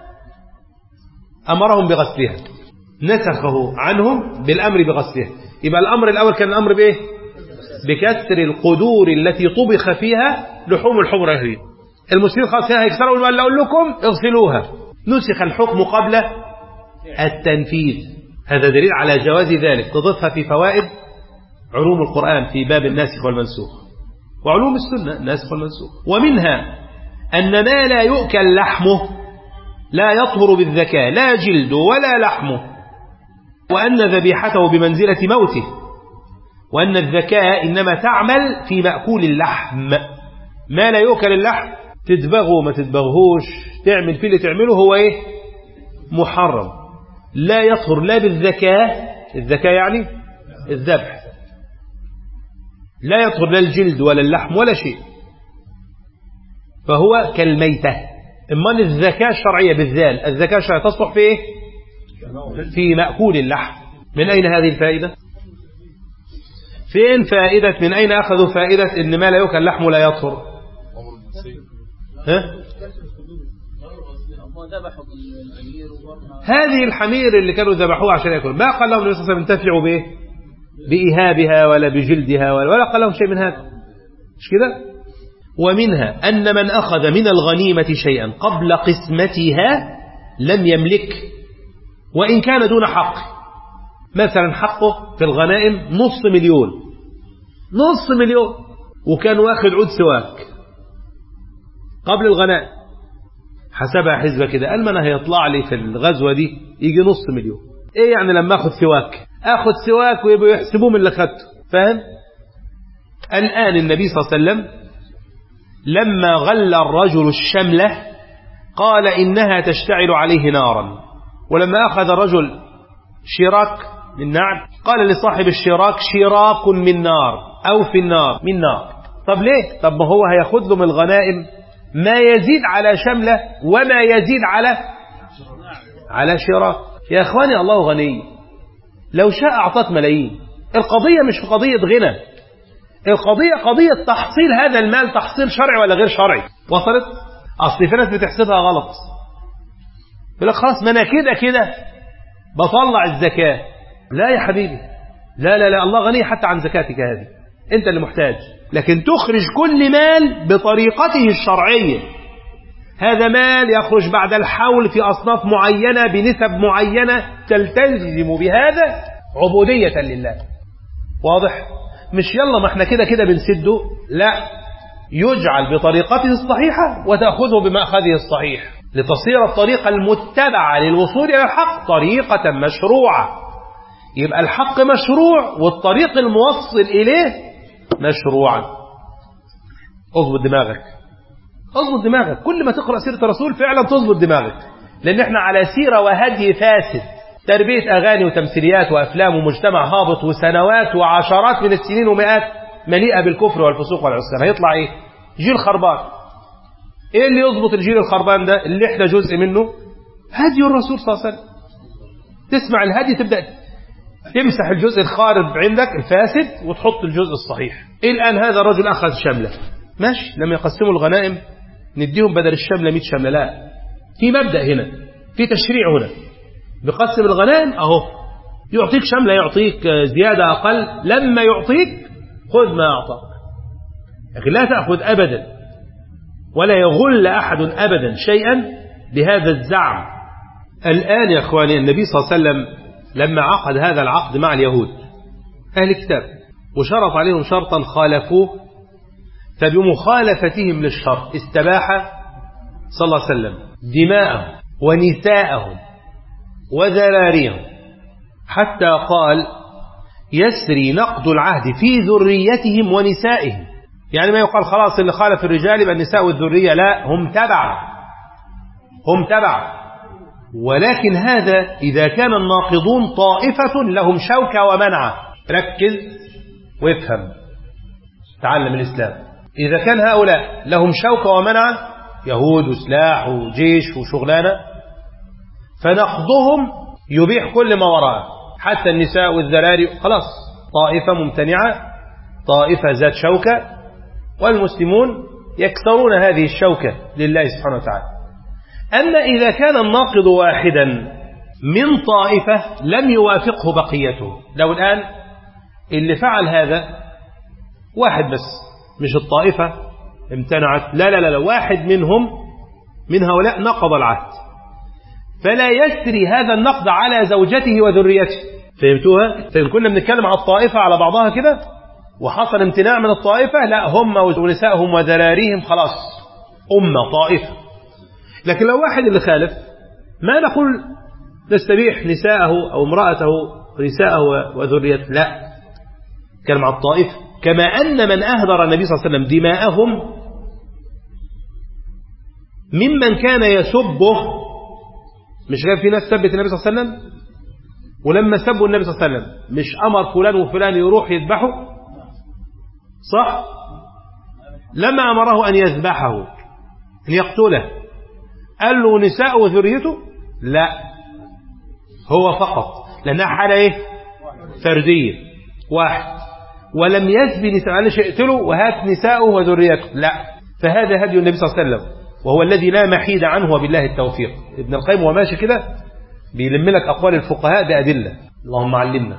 أمرهم بغسلها، نسخه عنهم بالأمر بغسلها. يبقى الأمر الأول كان الأمر بإيه؟ بكسر القدور التي طبخ فيها لحوم الحمر الأهلية. المسلمين خلاص فيها يكسروا، ولا أقول لكم اغسلوها. نسخ الحكم قبل التنفيذ. هذا دليل على جواز ذلك. تضيفها في فوائد علوم القرآن في باب الناسخ والمنسوخ، وعلوم السنة الناسخ والمنسوخ. ومنها أن ما لا يؤكل لحمه لا يطهر بالذكاء، لا جلد ولا لحمه، وأن ذبيحته بمنزلة موته، وأن الذكاء إنما تعمل في مأكول اللحم. ما لا يؤكل اللحم تدبغه ما تدبغهوش، تعمل فيه اللي تعمله، هو إيه؟ محرم. لا يطهر لا بالذكاء، الذكاء يعني الذبح، لا يطهر لا الجلد ولا اللحم ولا شيء، فهو كالميتة. إما الذكاء الشرعية بالذال، الذكاء الشرعية تصلح في إيه؟ في مأكول اللحم. من أين هذه الفائدة؟ فين فائدة؟ من أين أخذوا فائدة إن ما لا يؤكل لحمه لا يطهر؟ ها؟ هذه الحمير اللي كانوا ذبحوها عشان يأكلوا، ما قال لهم النبي صلى الله عليه وسلم انتفعوا بإيه؟ بإهابها ولا بجلدها، ولا قال لهم شيء من هذا، مش كده؟ ومنها أن من أخذ من الغنيمة شيئا قبل قسمتها لم يملك وإن كان دون حق. مثلا حقه في الغنائم نص مليون، نص مليون، وكان واخد عود سواك قبل الغنائم، حسبها حسبة كده، قال ما أنا هيطلع لي في الغزوة دي يجي نص مليون. إيه يعني لما أخذ سواك أخذ سواك ويبقوا يحسبوه من اللي أخذته، فاهم؟ الآن النبي صلى الله عليه وسلم لما غل الرجل الشملة قال إنها تشتعل عليه نارا، ولما أخذ الرجل شراك من نعل قال لصاحب الشراك شراك من نار أو في النار من نار. طب ليه؟ طب ما هو هياخد له من الغنائم ما يزيد على شملة وما يزيد على على شراك. يا أخواني الله غني، لو شاء أعطاك ملايين. القضية مش قضية غنى، القضية قضية تحصيل هذا المال، تحصيل شرعي ولا غير شرعي. وصلت؟ أصل في ناس بتحسبها غلط، يقول لك خلاص ما أنا كده كده بطلع الزكاة. لا يا حبيبي، لا لا لا، الله غني حتى عن زكاتك هذه، أنت اللي محتاج. لكن تخرج كل مال بطريقته الشرعية. هذا مال يخرج بعد الحول في أصناف معينة بنسب معينة تلتزم بهذا عبودية لله. واضح؟ مش يلا ما احنا كده كده بنسده، لا، يجعل بطريقته الصحيحة وتأخذه بمأخذه الصحيح لتصير الطريقة المتبعة للوصول إلى الحق طريقة مشروعة. يبقى الحق مشروع والطريق الموصل إليه مشروعا. اضبط دماغك، اضبط دماغك. كل ما تقرأ سيرة الرسول فعلا تضبط دماغك. لأن احنا على سيرة وهدي فاسد، تربية أغاني وتمثيليات وأفلام ومجتمع هابط وسنوات وعشرات من السنين ومئات مليئة بالكفر والفسوق والعصيان. هيطلع إيه؟ جيل خربان. إيه اللي يضبط الجيل الخربان ده اللي احنا جزء منه؟ هدي الرسول صلى الله عليه وسلم. تسمع الهدي تبدأ تمسح الجزء الخارب عندك الفاسد وتحط الجزء الصحيح. إيه الآن هذا الرجل أخذ شملة ماشي، لما يقسموا الغنائم نديهم بدل الشملة مئة شملة، لا، في مبدأ هنا، في تشريع هنا بقسم الغنائم أهو، يعطيك شملة يعطيك زيادة أقل، لما يعطيك خذ ما أعطاك، لكن لا تأخذ أبدا ولا يغل أحد أبدا شيئا بهذا الزعم. الآن يا أخواني النبي صلى الله عليه وسلم لما عقد هذا العقد مع اليهود أهل الكتاب وشرط عليهم شرطا خالفوه، فبمخالفتهم للشرط استباح صلى الله عليه وسلم دماءهم ونساءهم وذراريهم، حتى قال يسري نقض العهد في ذريتهم ونسائهم. يعني ما يقال خلاص اللي خالف الرجال يبقى النساء والذرية، لا، هم تبع هم تبع ولكن هذا إذا كان الناقضون طائفة لهم شوكة ومنعة. ركز وافهم، تعلم الإسلام. إذا كان هؤلاء لهم شوكة ومنعة، يهود وسلاح وجيش وشغلانة، فنقضهم يبيح كل ما وراءه حتى النساء والذراري، خلاص طائفة ممتنعة، طائفة ذات شوكة، والمسلمون يكسرون هذه الشوكة لله سبحانه وتعالى. أما إذا كان الناقض واحدا من طائفة لم يوافقه بقيته، لو الآن اللي فعل هذا واحد بس مش الطائفة امتنعت، لا لا لا واحد منهم من هؤلاء نقض العهد، فلا يسري هذا النقض على زوجته وذريته. فهمتوها؟ فإن كنا بنتكلم على الطائفة على بعضها كده وحصل امتناع من الطائفة، لا، هم ونسائهم وذراريهم خلاص أمة طائفة. لكن لو واحد اللي خالف ما نقول نستبيح نساءه أو امرأته نساءه وذريته، لا، كلام على الطائفة. كما أن من أهدر النبي صلى الله عليه وسلم دماءهم ممن كان يسبه، مش كان في ناس سبت النبي صلى الله عليه وسلم، ولما سبوا النبي صلى الله عليه وسلم مش أمر فلان وفلان يروح يذبحه، صح؟ لما أمره أن يذبحه أن يقتله قال له نساء وذريته؟ لا، هو فقط، لأنها حالة إيه؟ فردية، واحد، ولم يسبي نساء، قالش اقتله وهات نساءه وذريته، لا. فهذا هدي النبي صلى الله عليه وسلم، وهو الذي لا محيد عنه وبالله التوفيق. ابن القيم وماشي كده بيلم لك أقوال الفقهاء بأدلة، اللهم علمنا.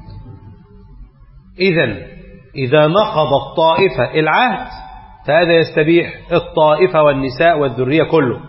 إذن إذا نقض الطائفة العهد فهذا يستبيح الطائفة والنساء والذرية كله.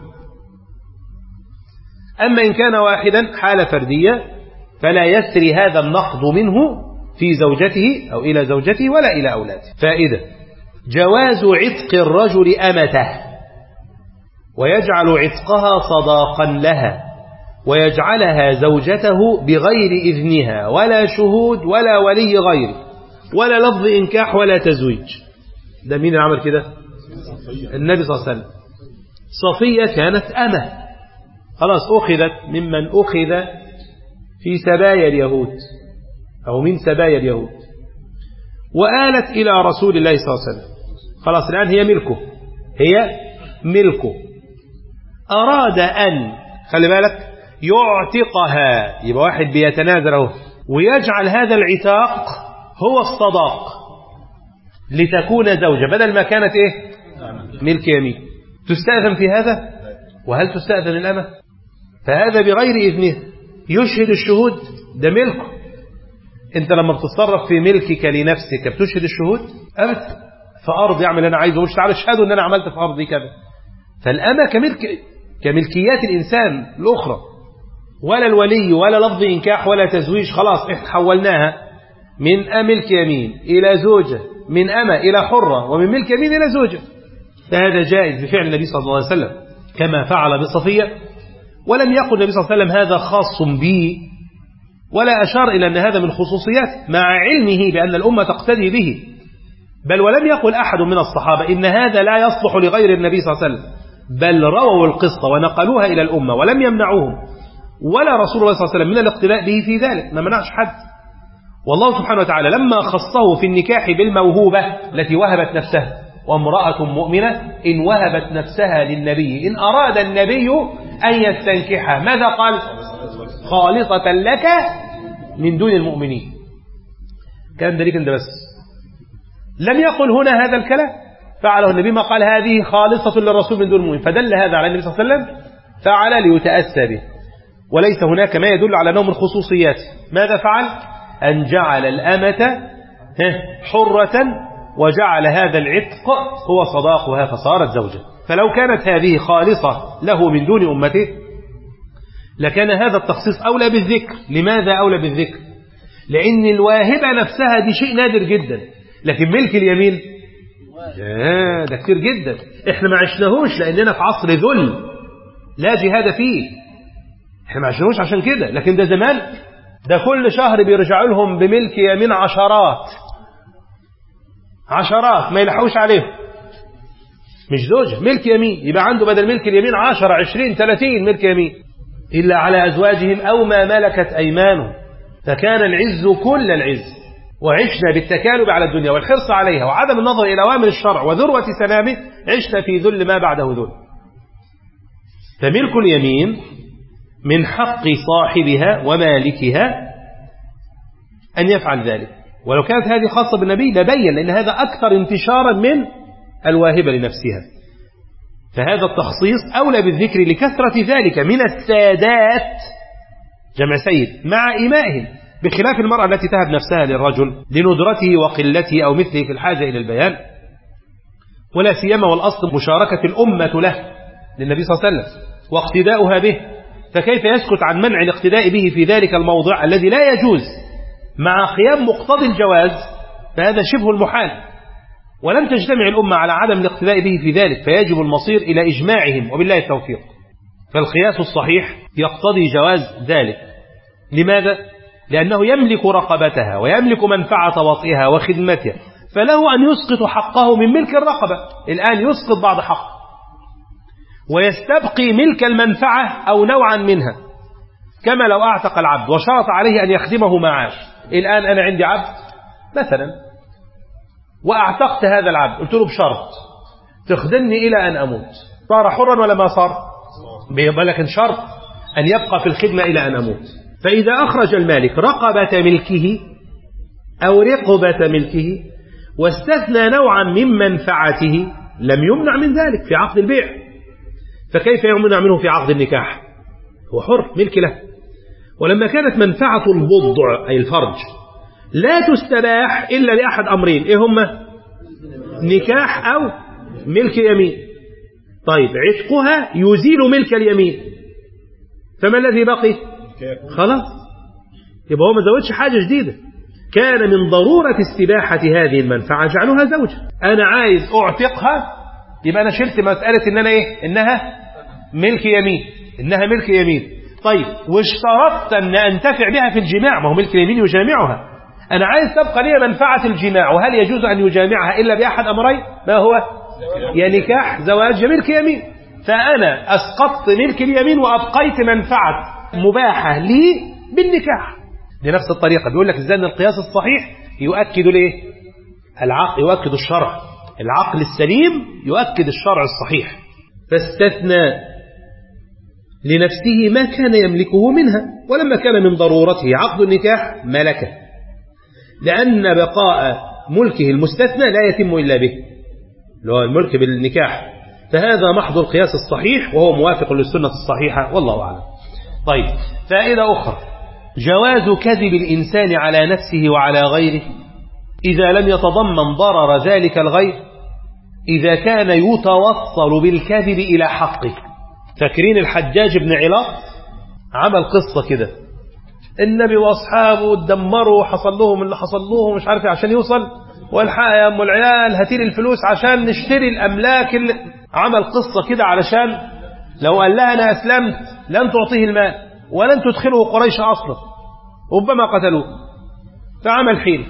أما إن كان واحدا حالة فردية فلا يسري هذا النقض منه في زوجته أو إلى زوجته ولا إلى أولاده. فائدة: جواز عتق الرجل أمته ويجعل عتقها صداقا لها ويجعلها زوجته بغير إذنها ولا شهود ولا ولي غير ولا لفظ إنكاح ولا تزويج. ده مين اللي عمل كده؟ النبي صلى الله عليه وسلم. صفية كانت أمة، خلاص أخذت ممن أخذ في سبايا اليهود أو من سبايا اليهود وآلت إلى رسول الله صلى الله عليه وسلم، خلاص الآن هي ملكه، هي ملكه. أراد أن، خلي بالك، يعتقها، يبقى واحد بيتنازله ويجعل هذا العتاق هو الصداق لتكون زوجة بدل ما كانت إيه؟ ملك يمين. تستأذن في هذا؟ وهل تستأذن الأمة؟ فهذا بغير إذنه، يشهد الشهود، ده ملكه. أنت لما بتتصرف في ملكك لنفسك بتشهد الشهود؟ أبدا. في أرض يعمل أنا عايزه، مش تعالى اشهدوا أن أنا عملت في أرضي كذا. فالأمة كملك كملكيات الإنسان الأخرى، ولا الولي ولا لفظ إنكاح ولا تزويج، خلاص احنا حولناها من ملك يمين إلى زوجة، من أمة إلى حرة، ومن ملك يمين إلى زوجة. فهذا جائز بفعل النبي صلى الله عليه وسلم كما فعل بصفية، ولم يقل النبي صلى الله عليه وسلم هذا خاص بي، ولا أشار إلى أن هذا من خصوصيات، مع علمه بأن الأمة تقتدي به. بل ولم يقل أحد من الصحابة إن هذا لا يصلح لغير النبي صلى الله عليه وسلم، بل رووا القصة ونقلوها إلى الأمة ولم يمنعوهم، ولا رسول الله صلى الله عليه وسلم من الاقتداء به في ذلك، ما منعش حد. والله سبحانه وتعالى لما خصه في النكاح بالموهوبة التي وهبت نفسها، وامرأة مؤمنة إن وهبت نفسها للنبي إن أراد النبي أن يستنكحها ماذا قال؟ خالصة لك من دون المؤمنين. كان ذلك انت بس، لم يقل هنا هذا الكلام، فعله النبي ما قال هذه خالصة للرسول من دون المؤمنين، فدل هذا على النبي صلى الله عليه وسلم فعل ليتأسى به، وليس هناك ما يدل على نوع من خصوصياته. ماذا فعل؟ أن جعل الأمة حرة وجعل هذا العتق هو صداقها فصارت زوجة. فلو كانت هذه خالصة له من دون أمته لكان هذا التخصيص أولى بالذكر. لماذا أولى بالذكر؟ لأن الواهبة نفسها دي شيء نادر جدا، لكن ملك اليمين آه ده كتير جدا. احنا ما عشناهوش لأننا في عصر ذل لا جهاد فيه، احنا ما عشناهوش عشان كده، لكن ده زمان ده كل شهر بيرجعوا لهم بملك يمين عشرات عشرات ما يلحقوش عليهم، مش زوجة ملك يمين، يبقى عنده بدل ملك اليمين عشرة عشرين ثلاثين ملك يمين، إلا على أزواجهم أو ما ملكت أيمانهم، فكان العز كل العز. وعشنا بالتكالب على الدنيا والحرص عليها وعدم النظر إلى أوامر الشرع وذروة سلامه، عشنا في ذل ما بعده ذل. فملك اليمين من حق صاحبها ومالكها أن يفعل ذلك، ولو كانت هذه خاصة بالنبي لبين، لأن هذا أكثر انتشارا من الواهبة لنفسها. فهذا التخصيص أولى بالذكر لكثرة ذلك من السادات جمع سيد مع إمائهم، بخلاف المرأة التي تهب نفسها للرجل لندرته وقلته أو مثله في الحاجة إلى البيان، ولا سيما والأصل مشاركة الأمة له للنبي صلى الله عليه وسلم واقتداؤها به، فكيف يسكت عن منع الاقتداء به في ذلك الموضع الذي لا يجوز مع قيام مقتضي الجواز؟ فهذا شبه المحال، ولم تجتمع الأمة على عدم الاقتداء به في ذلك، فيجب المصير إلى إجماعهم وبالله التوفيق. فالقياس الصحيح يقتضي جواز ذلك. لماذا؟ لأنه يملك رقبتها ويملك منفعة وطئها وخدمتها، فله أن يسقط حقه من ملك الرقبة، الآن يسقط بعض حقه ويستبقي ملك المنفعة أو نوعا منها، كما لو أعتق العبد وشرط عليه أن يخدمه معاش. الآن أنا عندي عبد مثلا وأعتقت هذا العبد، قلت له بشرط تخدمني إلى أن أموت، صار حرا ولا ما صار؟ لكن شرط أن يبقى في الخدمة إلى أن أموت. فإذا أخرج المالك رقبة ملكه أو رقبة ملكه واستثنى نوعا من منفعته لم يمنع من ذلك في عقد البيع، فكيف يمنع منه في عقد النكاح؟ هو حر ملك له. ولما كانت منفعة البضع أي الفرج لا تستباح إلا لأحد أمرين، إيه هما؟ نكاح أو ملك يمين. طيب عتقها يزيل ملك اليمين، فما الذي بقي؟ خلاص، يبقى هو ما زودش حاجة جديدة. كان من ضرورة استباحة هذه المنفعة جعلها زوجة. أنا عايز أعتقها، يبقى أنا شلت مسألة إن أنا إيه؟ إنها ملك يمين، إنها ملك يمين. طيب واشترطت أن أنتفع بها في الجماع، ما هو ملك اليمين يجامعها. أنا عايز تبقى لي منفعة الجماع، وهل يجوز أن يجامعها إلا بأحد أمرين؟ ما هو؟ يا نكاح زواج ملك يمين. فأنا أسقطت ملك اليمين وأبقيت منفعة مباحة لي بالنكاح. بنفس الطريقة بيقول لك إزاي أن القياس الصحيح يؤكد ليه؟ العقل يؤكد الشرع، العقل السليم يؤكد الشرع الصحيح. فاستثنى لنفسه ما كان يملكه منها، ولما كان من ضرورته عقد النكاح ملكه، لأن بقاء ملكه المستثنى لا يتم إلا به، اللي هو الملك بالنكاح. فهذا محض القياس الصحيح وهو موافق للسنة الصحيحة، والله أعلم. طيب فائدة أخرى، جواز كذب الإنسان على نفسه وعلى غيره إذا لم يتضمن ضرر ذلك الغير، إذا كان يتوصل بالكذب إلى حقه. فاكرين الحجاج بن علاط عمل قصة كده، النبي وأصحابه اتدمروا وحصل لهم اللي حصل لهم مش عارف عشان يوصل، والحق يا أم العيال هاتيلي الفلوس عشان نشتري الأملاك اللي... عمل قصة كده علشان لو قال لها أنا أسلمت لن تعطيه المال ولن تدخله قريش أصلا، ربما قتلوه. فعمل حيلة،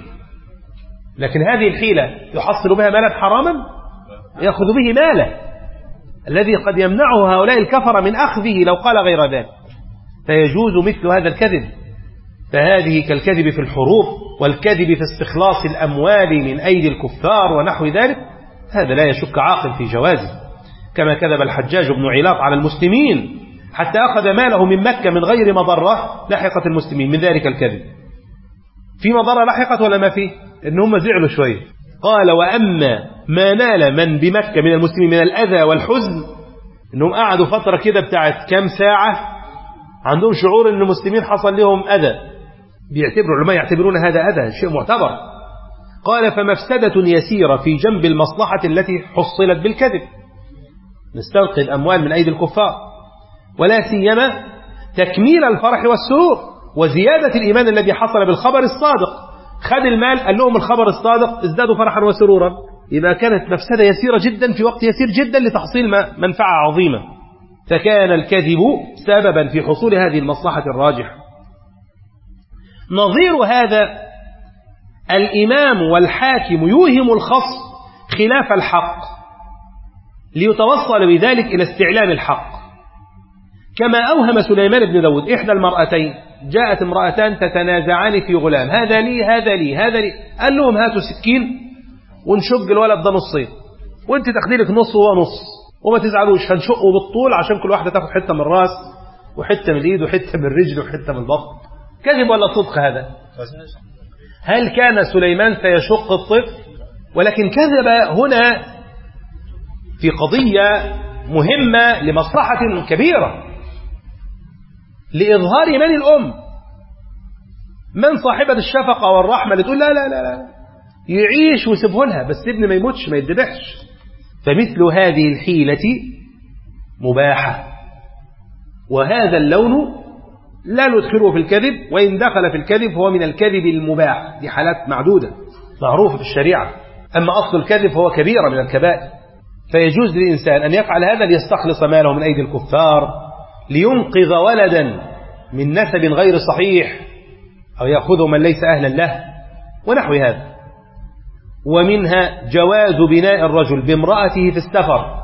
لكن هذه الحيلة يحصل بها مالا حراما، يأخذ به مالا. الذي قد يمنعه هؤلاء الكفر من أخذه لو قال غير ذلك، فيجوز مثل هذا الكذب. فهذه كالكذب في الحروب والكذب في استخلاص الأموال من أيدي الكفار ونحو ذلك، هذا لا يشك عاقل في جوازه. كما كذب الحجاج بن علاط على المسلمين حتى أخذ ماله من مكة من غير مضرة لحقت المسلمين من ذلك الكذب. في مضرة لحقت ولا ما فيه؟ إن هم زعلوا شوية. قال وأما ما نال من بمكة من المسلمين من الأذى والحزن، إنهم قعدوا فترة كده بتاعت كام ساعة عندهم شعور إن المسلمين حصل لهم أذى، بيعتبروا العلماء يعتبرون هذا أذى شيء معتبر. قال فمفسدة يسيرة في جنب المصلحة التي حصلت بالكذب، نستنقذ أموال من أيدي الكفار، ولا سيما تكميل الفرح والسرور وزيادة الإيمان الذي حصل بالخبر الصادق. خد المال قال لهم الخبر الصادق ازدادوا فرحا وسرورا، يبقى كانت مفسدة يسيرة جدا في وقت يسير جدا لتحصيل منفعة عظيمة. فكان الكذب سببا في حصول هذه المصلحة الراجحة. نظير هذا الإمام والحاكم يوهم الخصم خلاف الحق ليتوصل بذلك إلى استعلام الحق، كما أوهم سليمان بن داود إحدى المرأتين، جاءت امرأتان تتنازعان في غلام، هذا لي هذا لي هذا لي، قال لهم هاتوا سكين ونشق الولد ده نصين وانت تاخدي لك نص وهو نص، وما تزعلوش هنشقه بالطول عشان كل واحدة تاخد حتة من الراس وحتة من اليد وحتة من الرجل وحتة من البطن. كذب ولا صدق هذا؟ هل كان سليمان سيشق الطفل؟ ولكن كذب هنا في قضية مهمة لمصلحة كبيرة، لإظهار من الأم، من صاحبة الشفقة والرحمة اللي تقول لا لا لا لا يعيش وسيبه لها بس ابن ما يموتش ما يدبحش. فمثل هذه الحيلة مباحة، وهذا اللون لا ندخله في الكذب، وإن دخل في الكذب هو من الكذب المباح، دي حالات معدودة معروفة في الشريعة. أما أصل الكذب هو كبيرة من الكبائر، فيجوز للإنسان أن يفعل هذا ليستخلص ماله من أيدي الكفار، لينقذ ولدا من نسب غير صحيح، أو يأخذه من ليس أهلا له ونحو هذا. ومنها جواز بناء الرجل بامرأته في السفر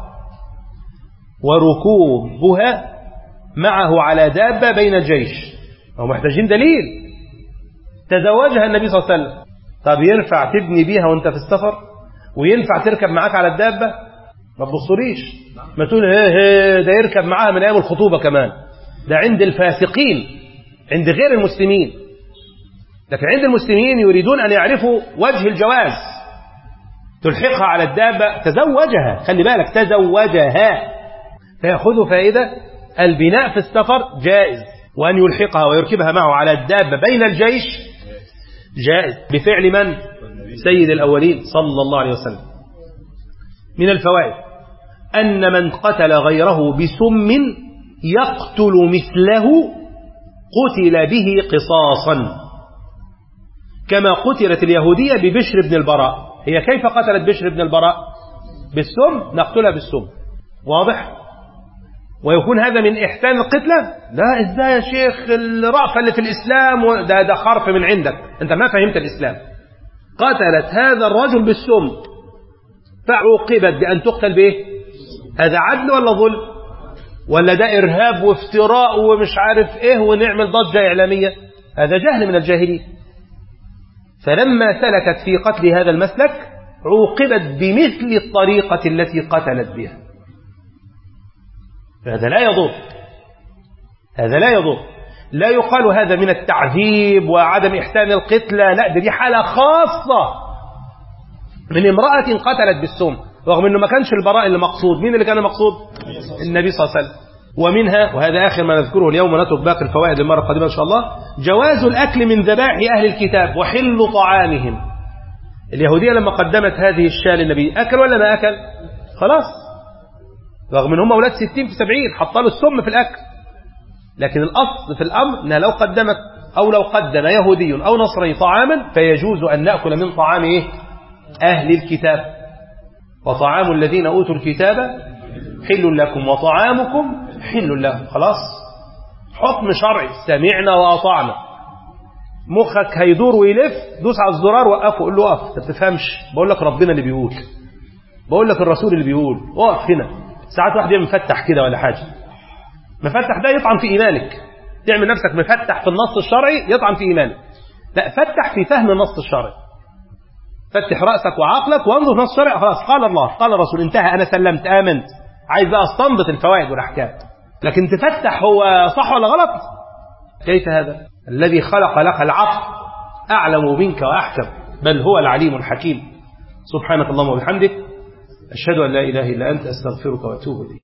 وركوبها معه على دابة بين الجيش، أو محتاجين دليل. تزوجها النبي صلى الله عليه وسلم، طب ينفع تبني بيها وانت في السفر؟ وينفع تركب معاك على الدابة؟ ما تبصريش ما تقول هي هي ده يركب معاها من أيام الخطوبة كمان، ده عند الفاسقين عند غير المسلمين. لكن عند المسلمين يريدون أن يعرفوا وجه الجواز، تلحقها على الدابة، تزوجها، خلي بالك تزوجها، فيأخذ فائدة. البناء في السفر جائز، وأن يلحقها ويركبها معه على الدابة بين الجيش جائز بفعل من؟ سيد الأولين صلى الله عليه وسلم. من الفوائد أن من قتل غيره بسم يقتل مثله قتل به قصاصا، كما قتلت اليهودية ببشر بن البراء. هي كيف قتلت بشر بن البراء؟ بالسم، نقتلها بالسم، واضح؟ ويكون هذا من إحسان القتلة؟ لا، إزاي يا شيخ الرأفة اللي في الإسلام؟ ده ده خرف من عندك، أنت ما فهمت الإسلام. قتلت هذا الرجل بالسم فعوقبت بأن تقتل به، هذا عدل ولا ظلم؟ ولا ده إرهاب وافتراء ومش عارف إيه ونعمل ضجة إعلامية؟ هذا جهل من الجاهلين. فلما سلكت في قتل هذا المسلك عوقبت بمثل الطريقة التي قتلت بها. فهذا لا يضر، هذا لا يضر، لا يقال هذا من التعذيب وعدم إحسان القتلى، لا، دي حالة خاصة من امرأة قتلت بالسم، رغم أنه ما كانش البراء اللي مقصود. مين اللي كان مقصود؟ النبي صلى الله عليه وسلم. ومنها، وهذا آخر ما نذكره اليوم، نترك باقي الفوائد المرة القادمة إن شاء الله، جواز الأكل من ذبائح أهل الكتاب وحل طعامهم. اليهودية لما قدمت هذه الشاة للنبي أكل ولا ما أكل؟ خلاص، رغم أن هم أولاد ستين في سبعين حطوا له السم في الأكل، لكن الأصل في الأمر أنها لو قدمت أو لو قدم يهودي أو نصراني طعاما فيجوز أن نأكل من طعام إيه؟ أهل الكتاب. وطعام الذين أوتوا الكتاب حل لكم وطعامكم حل لهم. خلاص، حكم شرعي، سمعنا وأطعنا. مخك هيدور ويلف، دوس على الزرار وقفه، قول له اقف، انت بتفهمش، بقول لك ربنا اللي بيقول، بقول لك الرسول اللي بيقول، اقف هنا. ساعات واحد يعمل مفتح كده ولا حاجة، مفتح ده يطعن في إيمانك، تعمل نفسك مفتح في النص الشرعي يطعن في إيمانك. لا، فتح في فهم النص الشرعي، فتح رأسك وعقلك وانظر نص الشرع، خلاص قال الله قال الرسول انتهى، أنا سلمت آمنت، عايز بقى استنبط الفوائد والأحكام. لكن تفتح هو صح ولا غلط؟ كيف هذا؟ الذي خلق لك العقل أعلم منك وأحكم، بل هو العليم الحكيم. سبحانك اللهم وبحمدك، أشهد أن لا إله إلا أنت، أستغفرك وأتوب إليك.